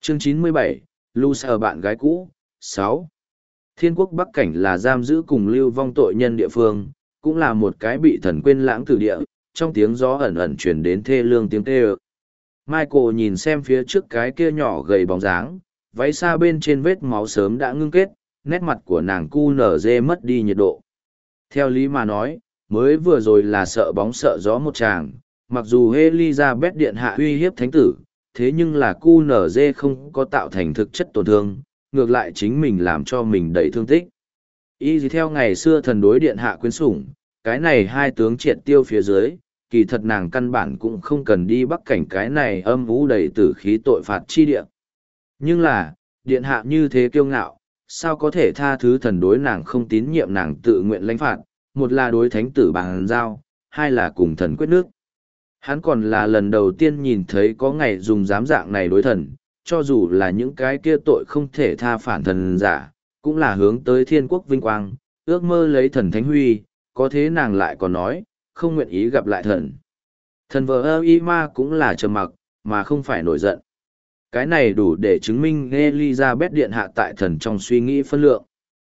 Chương 97, Lucer bạn gái cũ, 6. Thiên quốc Bắc Cảnh là giam giữ cùng lưu vong tội nhân địa phương, cũng là một cái bị thần quên lãng tử địa, trong tiếng gió ẩn ẩn truyền đến thê lương tiếng kêu. Michael nhìn xem phía trước cái kia nhỏ gầy bóng dáng, váy xa bên trên vết máu sớm đã ngưng kết, nét mặt của nàng cu nở dê mất đi nhiệt độ. Theo lý mà nói, mới vừa rồi là sợ bóng sợ gió một chàng, mặc dù Elizabeth điện hạ uy hiếp thánh tử, thế nhưng là cu nở dê không có tạo thành thực chất tổn thương, ngược lại chính mình làm cho mình đầy thương tích. Y gì theo ngày xưa thần đối điện hạ quyến sủng, cái này hai tướng triệt tiêu phía dưới, kỳ thật nàng căn bản cũng không cần đi Bắc Cảnh cái này âm vũ đầy tử khí tội phạt chi địa. Nhưng là, điện hạ như thế kiêu ngạo, sao có thể tha thứ thần đối nàng không tín nhiệm nàng tự nguyện lãnh phạt, một là đối thánh tử bằng giao, hai là cùng thần quyết nước. Hắn còn là lần đầu tiên nhìn thấy có ngày dùng dám dạng này đối thần, cho dù là những cái kia tội không thể tha phản thần giả, cũng là hướng tới thiên quốc vinh quang, ước mơ lấy thần thánh huy, có thế nàng lại còn nói, không nguyện ý gặp lại thần. Thần vợ ơ y ma cũng là trầm mặc, mà không phải nổi giận. Cái này đủ để chứng minh Elizabeth điện hạ tại thần trong suy nghĩ phân lượng.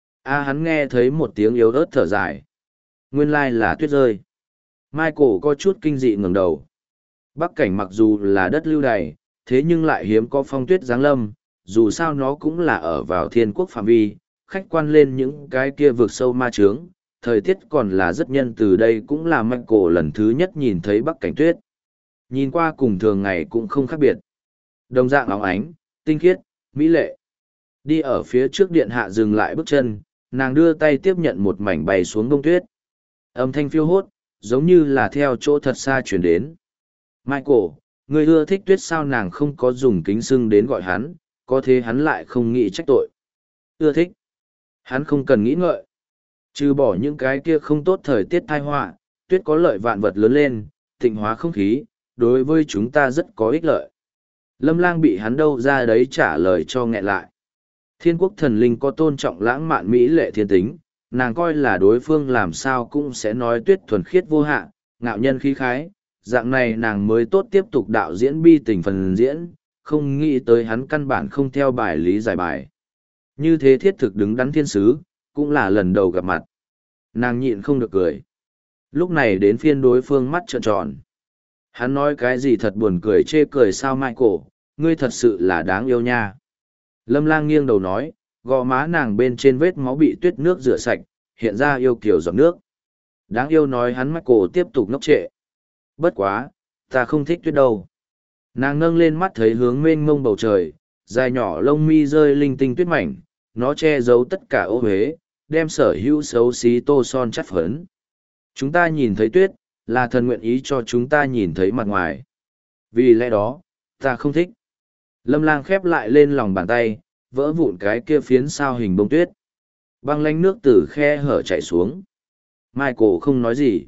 Hắn nghe thấy một tiếng yếu ớt thở dài. Nguyên lai là tuyết rơi. Michael có chút kinh dị ngẩng đầu. Bắc Cảnh mặc dù là đất lưu đày, thế nhưng lại hiếm có phong tuyết giáng lâm, dù sao nó cũng là ở vào thiên quốc phạm vi, khách quan lên những cái kia vượt sâu ma trướng, thời tiết còn là rất nhân từ đây cũng là Michael lần thứ nhất nhìn thấy Bắc Cảnh tuyết. Nhìn qua cùng thường ngày cũng không khác biệt. Đồng dạng óng ánh, tinh khiết, mỹ lệ. Đi ở phía trước điện hạ dừng lại bước chân, nàng đưa tay tiếp nhận một mảnh bay xuống bông tuyết. Âm thanh phiêu hốt, giống như là theo chỗ thật xa chuyển đến. Michael, người ưa thích tuyết sao nàng không có dùng kính xưng đến gọi hắn, có thế hắn lại không nghĩ trách tội. Ưa thích. Hắn không cần nghĩ ngợi. Trừ bỏ những cái kia không tốt thời tiết tai họa, tuyết có lợi vạn vật lớn lên, tịnh hóa không khí, đối với chúng ta rất có ích lợi. Lâm Lang bị hắn đâu ra đấy trả lời cho nghẹn lại. Thiên quốc thần linh có tôn trọng lãng mạn mỹ lệ thiên tính, nàng coi là đối phương làm sao cũng sẽ nói tuyết thuần khiết vô hạ, ngạo nhân khí khái, dạng này nàng mới tốt tiếp tục đạo diễn bi tình phần diễn, không nghĩ tới hắn căn bản không theo bài lý giải bài. Như thế thiết thực đứng đắn thiên sứ, cũng là lần đầu gặp mặt. Nàng nhịn không được cười. Lúc này đến phiên đối phương mắt trợn tròn. Hắn nói cái gì thật buồn cười chê cười sao Michael, ngươi thật sự là đáng yêu nha. Lâm Lang nghiêng đầu nói, gò má nàng bên trên vết máu bị tuyết nước rửa sạch, hiện ra yêu kiều giọt nước. Đáng yêu nói hắn Michael tiếp tục ngốc trệ. Bất quá, ta không thích tuyết đâu. Nàng nâng lên mắt thấy hướng mênh mông bầu trời, dài nhỏ lông mi rơi linh tinh tuyết mảnh, nó che giấu tất cả ô huế, đem sở hữu xấu xí tô son chắt phấn. Chúng ta nhìn thấy tuyết, là thần nguyện ý cho chúng ta nhìn thấy mặt ngoài. Vì lẽ đó, ta không thích. Lâm Lang khép lại lên lòng bàn tay, vỡ vụn cái kia phiến sao hình bông tuyết. Băng lánh nước từ khe hở chảy xuống. Michael không nói gì.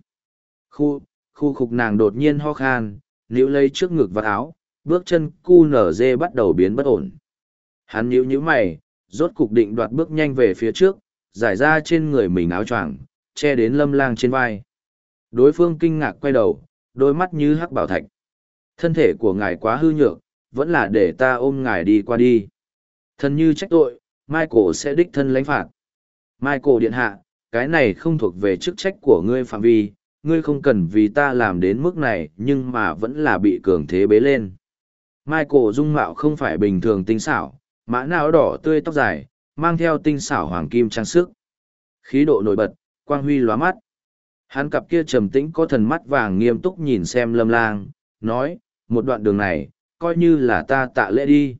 Khu khục nàng đột nhiên ho khan, níu lấy trước ngực và áo, bước chân cu nở dê bắt đầu biến bất ổn. Hắn nhíu mày, rốt cục định đoạt bước nhanh về phía trước, giải ra trên người mình áo choàng, che đến Lâm Lang trên vai. Đối phương kinh ngạc quay đầu, đôi mắt như hắc bảo thạch. Thân thể của ngài quá hư nhược, vẫn là để ta ôm ngài đi qua đi. Thần như trách tội, Michael sẽ đích thân lãnh phạt. Michael điện hạ, cái này không thuộc về chức trách của ngươi phạm vi, ngươi không cần vì ta làm đến mức này nhưng mà vẫn là bị cường thế bế lên. Michael dung mạo không phải bình thường tinh xảo, mã não đỏ tươi tóc dài, mang theo tinh xảo hoàng kim trang sức. Khí độ nổi bật, quang huy lóa mắt. Hắn cặp kia trầm tĩnh có thần mắt vàng nghiêm túc nhìn xem Lâm Lang, nói, một đoạn đường này, coi như là ta tạ lễ đi.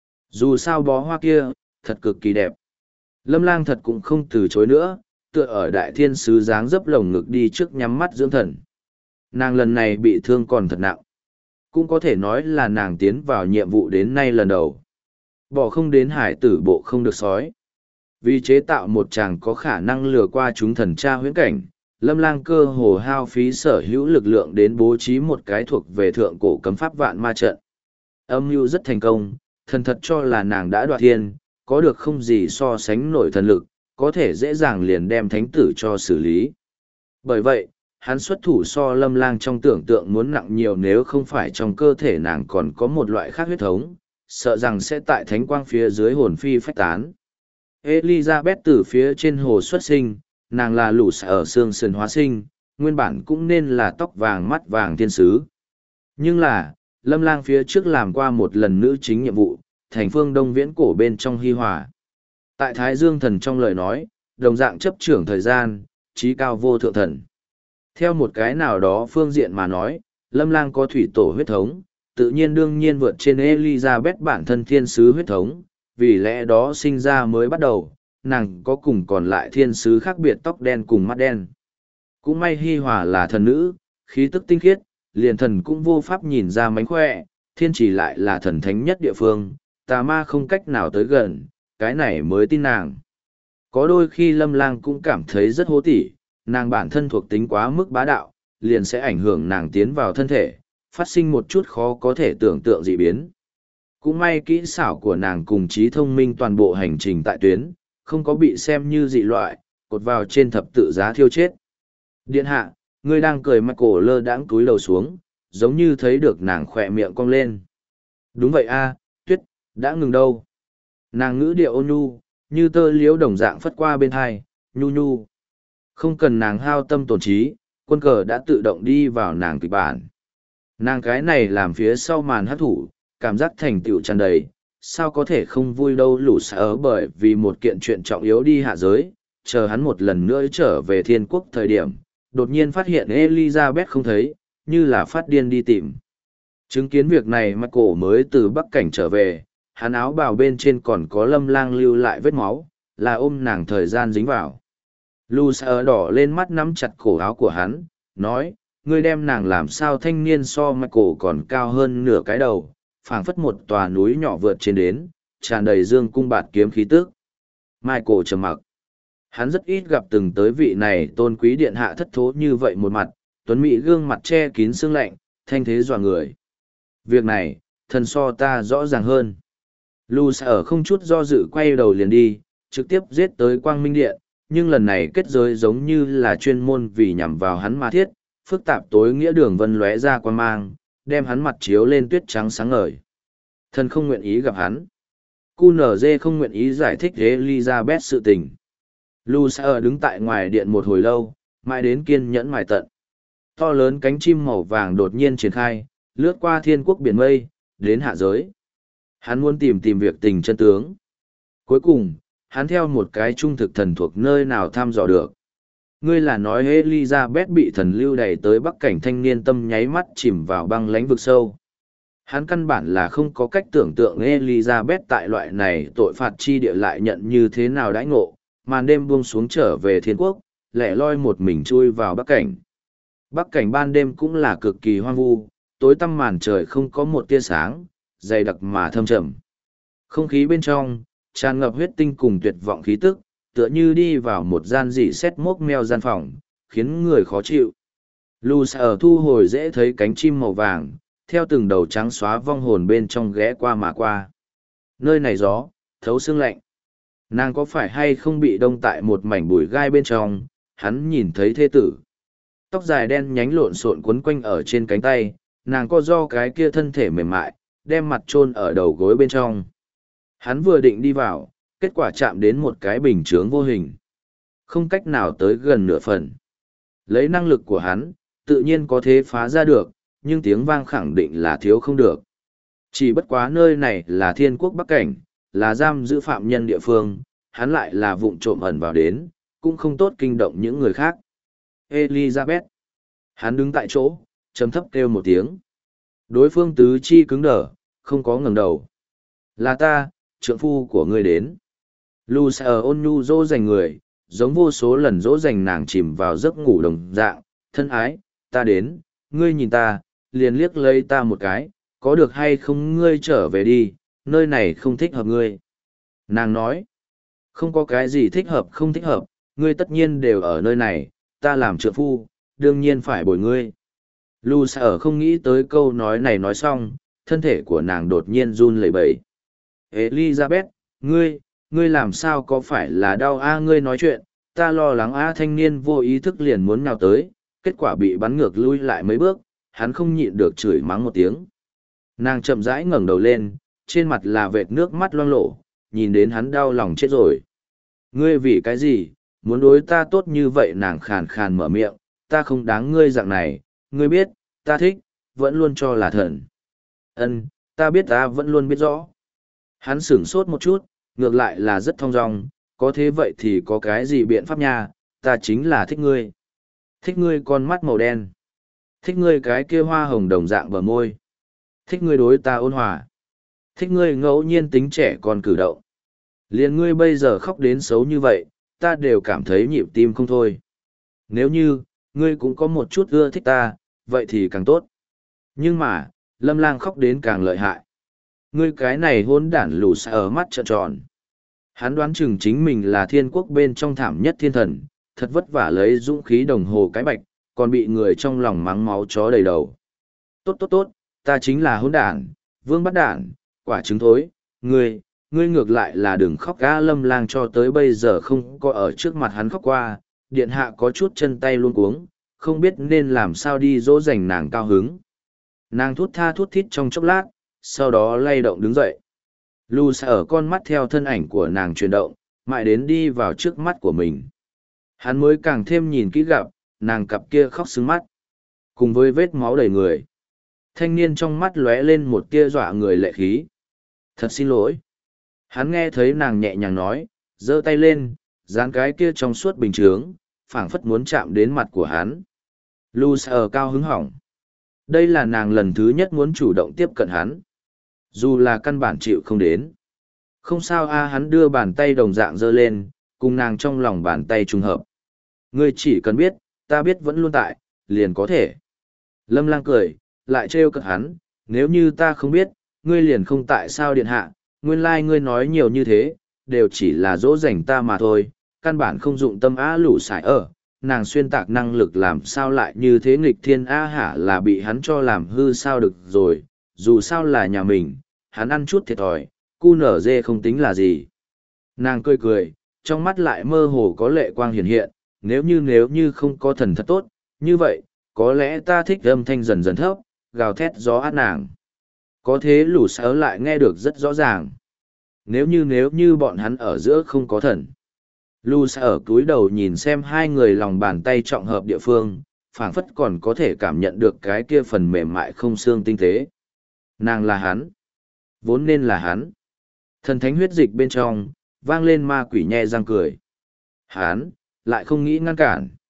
Dù sao bó hoa kia, thật cực kỳ đẹp. Lâm Lang thật cũng không từ chối nữa, tựa ở đại thiên sứ dáng dấp lồng ngực đi trước nhắm mắt dưỡng thần. Nàng lần này bị thương còn thật nặng. Cũng có thể nói là nàng tiến vào nhiệm vụ đến nay lần đầu. Bỏ không đến hải tử bộ không được sói. Vì chế tạo một chàng có khả năng lừa qua chúng thần tra huyễn cảnh, Lâm Lang cơ hồ hao phí sở hữu lực lượng đến bố trí một cái thuộc về thượng cổ cấm pháp vạn ma trận. Âm mưu rất thành công, thần thật cho là nàng đã đoạt thiên, có được không gì so sánh nổi thần lực, có thể dễ dàng liền đem thánh tử cho xử lý. Bởi vậy, hắn xuất thủ so Lâm Lang trong tưởng tượng muốn nặng nhiều nếu không phải trong cơ thể nàng còn có một loại khác huyết thống, sợ rằng sẽ tại thánh quang phía dưới hồn phi phách tán. Elizabeth từ phía trên hồ xuất sinh, nàng là lũ ở xương sườn hóa sinh, nguyên bản cũng nên là tóc vàng mắt vàng thiên sứ. Nhưng là, Lâm Lang phía trước làm qua một lần nữ chính nhiệm vụ, thành phương Đông Viễn cổ bên trong Hi Hòa. Tại Thái Dương thần trong lời nói, đồng dạng chấp trưởng thời gian, trí cao vô thượng thần. Theo một cái nào đó phương diện mà nói, Lâm Lang có thủy tổ huyết thống, tự nhiên đương nhiên vượt trên Elizabeth bản thân thiên sứ huyết thống, vì lẽ đó sinh ra mới bắt đầu, nàng có cùng còn lại thiên sứ khác biệt tóc đen cùng mắt đen. Cũng may Hi Hòa là thần nữ, khí tức tinh khiết, liền thần cũng vô pháp nhìn ra mánh khỏe, thiên chỉ lại là thần thánh nhất địa phương, tà ma không cách nào tới gần, cái này mới tin nàng. Có đôi khi Lâm Lang cũng cảm thấy rất hố tỉ, nàng bản thân thuộc tính quá mức bá đạo, liền sẽ ảnh hưởng nàng tiến vào thân thể, phát sinh một chút khó có thể tưởng tượng dị biến. Cũng may kỹ xảo của nàng cùng trí thông minh toàn bộ hành trình tại tuyến, không có bị xem như dị loại, cột vào trên thập tự giá thiêu chết. Điện hạ, ngươi đang cười mặt cổ lơ đãng túi đầu xuống, giống như thấy được nàng khỏe miệng cong lên. Đúng vậy a, Tuyết, đã ngừng đâu. Nàng ngữ điệu ôn nhu, như tơ liễu đồng dạng phất qua bên hai, nhu nhu. Không cần nàng hao tâm tổn trí, quân cờ đã tự động đi vào nàng kịch bản. Nàng cái này làm phía sau màn hát thủ, cảm giác thành tựu tràn đầy, sao có thể không vui đâu lũ sở bởi vì một kiện chuyện trọng yếu đi hạ giới, chờ hắn một lần nữa trở về thiên quốc thời điểm, đột nhiên phát hiện Elizabeth không thấy, như là phát điên đi tìm. Chứng kiến việc này Michael mới từ Bắc Cảnh trở về, hắn áo bào bên trên còn có Lâm Lang lưu lại vết máu, là ôm nàng thời gian dính vào. Lucer đỏ lên mắt nắm chặt cổ áo của hắn, nói, ngươi đem nàng làm sao thanh niên so Michael còn cao hơn nửa cái đầu, phảng phất một tòa núi nhỏ vượt trên đến, tràn đầy dương cung bạt kiếm khí tức. Michael trầm mặc. Hắn rất ít gặp từng tới vị này tôn quý điện hạ thất thố như vậy một mặt, tuấn mỹ gương mặt che kín sương lạnh, thanh thế dọa người. Việc này, thần so ta rõ ràng hơn. Lucer không chút do dự quay đầu liền đi, trực tiếp giết tới Quang Minh Điện, nhưng lần này kết giới giống như là chuyên môn vì nhằm vào hắn mà thiết, phức tạp tối nghĩa đường vân lóe ra quan mang, đem hắn mặt chiếu lên tuyết trắng sáng ngời. Thần không nguyện ý gặp hắn. QNZ không nguyện ý giải thích Elizabeth sự tình. Lucer đứng tại ngoài điện một hồi lâu, mãi đến kiên nhẫn mài tận. To lớn cánh chim màu vàng đột nhiên triển khai, lướt qua thiên quốc biển mây, đến hạ giới. Hắn muốn tìm việc tình chân tướng. Cuối cùng, hắn theo một cái trung thực thần thuộc nơi nào thăm dò được. Ngươi là nói Elizabeth bị thần lưu đẩy tới Bắc Cảnh thanh niên tâm nháy mắt chìm vào băng lãnh vực sâu. Hắn căn bản là không có cách tưởng tượng Elizabeth tại loại này tội phạt chi địa lại nhận như thế nào đãi ngộ, màn đêm buông xuống trở về thiên quốc, lẻ loi một mình chui vào Bắc Cảnh. Bắc Cảnh ban đêm cũng là cực kỳ hoang vu, tối tăm màn trời không có một tia sáng, dày đặc mà thâm trầm. Không khí bên trong, tràn ngập huyết tinh cùng tuyệt vọng khí tức, tựa như đi vào một gian dị xét mốc meo gian phòng, khiến người khó chịu. Lucer thu hồi dễ thấy cánh chim màu vàng, theo từng đầu trắng xóa vong hồn bên trong ghé qua mà qua. Nơi này gió, thấu xương lạnh. Nàng có phải hay không bị đông tại một mảnh bụi gai bên trong, hắn nhìn thấy thê tử. Tóc dài đen nhánh lộn xộn quấn quanh ở trên cánh tay, nàng co do cái kia thân thể mềm mại, đem mặt chôn ở đầu gối bên trong. Hắn vừa định đi vào, kết quả chạm đến một cái bình chướng vô hình. Không cách nào tới gần nửa phần. Lấy năng lực của hắn, tự nhiên có thể phá ra được, nhưng tiếng vang khẳng định là thiếu không được. Chỉ bất quá nơi này là thiên quốc Bắc Cảnh, là giam giữ phạm nhân địa phương, hắn lại là vụng trộm ẩn vào đến, cũng không tốt kinh động những người khác. Elizabeth. Hắn đứng tại chỗ, trầm thấp kêu một tiếng. Đối phương tứ chi cứng đờ, không có ngẩng đầu. Là ta, trượng phu của ngươi đến. Lucer ôn nhu dỗ dành người, giống vô số lần dỗ dành nàng chìm vào giấc ngủ đồng dạng. Thân ái, ta đến, ngươi nhìn ta, liền liếc lấy ta một cái, có được hay không ngươi trở về đi, nơi này không thích hợp ngươi. Nàng nói, không có cái gì thích hợp không thích hợp, ngươi tất nhiên đều ở nơi này, ta làm trượng phu, đương nhiên phải bồi ngươi. Lucer không nghĩ tới câu nói này nói xong, thân thể của nàng đột nhiên run lẩy bẩy. Elizabeth, ngươi làm sao có phải là đau ngươi nói chuyện, ta lo lắng thanh niên vô ý thức liền muốn nhào tới, kết quả bị bắn ngược lui lại mấy bước, hắn không nhịn được chửi mắng một tiếng. Nàng chậm rãi ngẩng đầu lên, trên mặt là vệt nước mắt loang lổ, nhìn đến hắn đau lòng chết rồi. Ngươi vì cái gì, muốn đối ta tốt như vậy? Nàng khàn khàn mở miệng, ta không đáng ngươi dạng này, ngươi biết, ta thích, vẫn luôn cho là thần. Ân, ta biết, ta vẫn luôn biết rõ. Hắn sửng sốt một chút, ngược lại là rất thong dong, có thế vậy thì có cái gì biện pháp nha, ta chính là thích ngươi. Thích ngươi con mắt màu đen. Thích ngươi cái kia hoa hồng đồng dạng bờ môi. Thích ngươi đối ta ôn hòa. Thích ngươi ngẫu nhiên tính trẻ còn cử động. Liền ngươi bây giờ khóc đến xấu như vậy, ta đều cảm thấy nhịp tim không thôi. Nếu như, ngươi cũng có một chút ưa thích ta, vậy thì càng tốt. Nhưng mà, Lâm Lang khóc đến càng lợi hại. Ngươi cái này hôn đản lù xa ở mắt trợn tròn. Hắn đoán chừng chính mình là thiên quốc bên trong thảm nhất thiên thần, thật vất vả lấy dũng khí đồng hồ cái bạch, còn bị người trong lòng mắng máu chó đầy đầu. Tốt tốt tốt, ta chính là hôn đản, vương bắt đản, quả trứng thối, ngươi ngược lại là đừng khóc. Gã Lâm Lang cho tới bây giờ không có ở trước mặt hắn khóc qua, điện hạ có chút chân tay luôn cuống, không biết nên làm sao đi dỗ dành nàng cao hứng. Nàng thút tha thút thít trong chốc lát, sau đó lay động đứng dậy. Lù xa ở con mắt theo thân ảnh của nàng chuyển động, mãi đến đi vào trước mắt của mình. Hắn mới càng thêm nhìn kỹ gặp, nàng cặp kia khóc sưng mắt. Cùng với vết máu đầy người. Thanh niên trong mắt lóe lên một tia dọa người lệ khí. Thật xin lỗi. Hắn nghe thấy nàng nhẹ nhàng nói, giơ tay lên, dán cái kia trong suốt bình chướng, phảng phất muốn chạm đến mặt của hắn. Lù xa cao hứng hỏng. Đây là nàng lần thứ nhất muốn chủ động tiếp cận hắn. Dù là căn bản chịu không đến. Không sao a, hắn đưa bàn tay đồng dạng giơ lên, cùng nàng trong lòng bàn tay trùng hợp. Ngươi chỉ cần biết, ta biết vẫn luôn tại, liền có thể. Lâm Lang cười, lại trêu cợt hắn, nếu như ta không biết, ngươi liền không tại sao điện hạ, nguyên lai ngươi nói nhiều như thế, đều chỉ là dỗ dành ta mà thôi, căn bản không dụng tâm á lũ sải ở. Nàng xuyên tạc năng lực làm sao lại như thế nghịch thiên a hả, là bị hắn cho làm hư sao được rồi, dù sao là nhà mình, hắn ăn chút thiệt thòi, cu nở dê không tính là gì. Nàng cười cười, trong mắt lại mơ hồ có lệ quang hiển hiện, nếu như không có thần thật tốt, như vậy, có lẽ ta thích âm thanh dần dần thấp, gào thét gió át nàng. Có thế lũ sớ lại nghe được rất rõ ràng. Nếu như bọn hắn ở giữa không có thần. Lù xa ở cúi đầu nhìn xem hai người lòng bàn tay trọng hợp địa phương, phảng phất còn có thể cảm nhận được cái kia phần mềm mại không xương tinh tế. Nàng là hắn. Vốn nên là hắn. Thần thánh huyết dịch bên trong, vang lên ma quỷ nhe răng cười. Hắn, lại không nghĩ ngăn cản.